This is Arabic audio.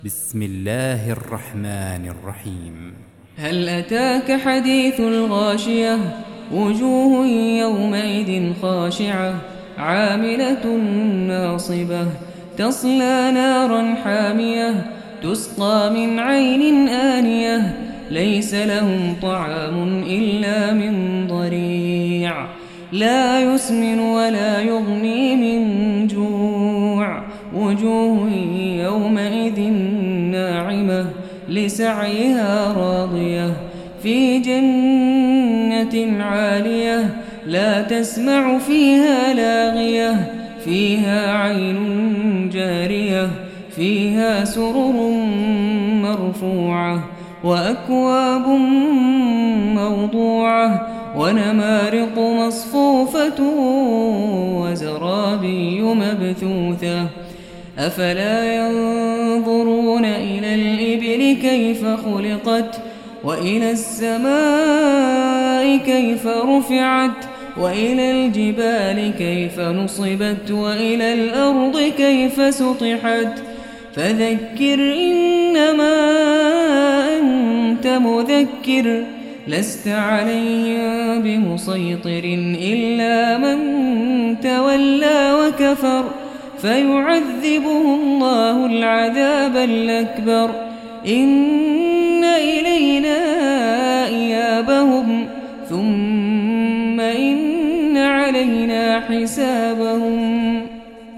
بسم الله الرحمن الرحيم. هل أتاك حديث الغاشية؟ وجوه يومئذ خاشعة عاملة ناصبة تصلى نارا حامية تسقى من عين آنية ليس لهم طعام إلا من ضريع لا يسمن ولا يغني من جوع وجوه يومئذ ناعمة لسعيها راضية في جنة عالية لا تسمع فيها لاغية فيها عين جارية فيها سرر مرفوعة وأكواب موضوعة ونمارق مصفوفة وزرابي مبثوثة أفلا ينظرون إلى الإبل كيف خلقت وإلى السماء كيف رفعت وإلى الجبال كيف نصبت وإلى الأرض كيف سطحت فذكر إنما أنت مذكر لست عليهم بمسيطر إلا من تولى وكفر فيعذبه الله العذاب الأكبر إن إلينا إيابهم ثم إن علينا حسابهم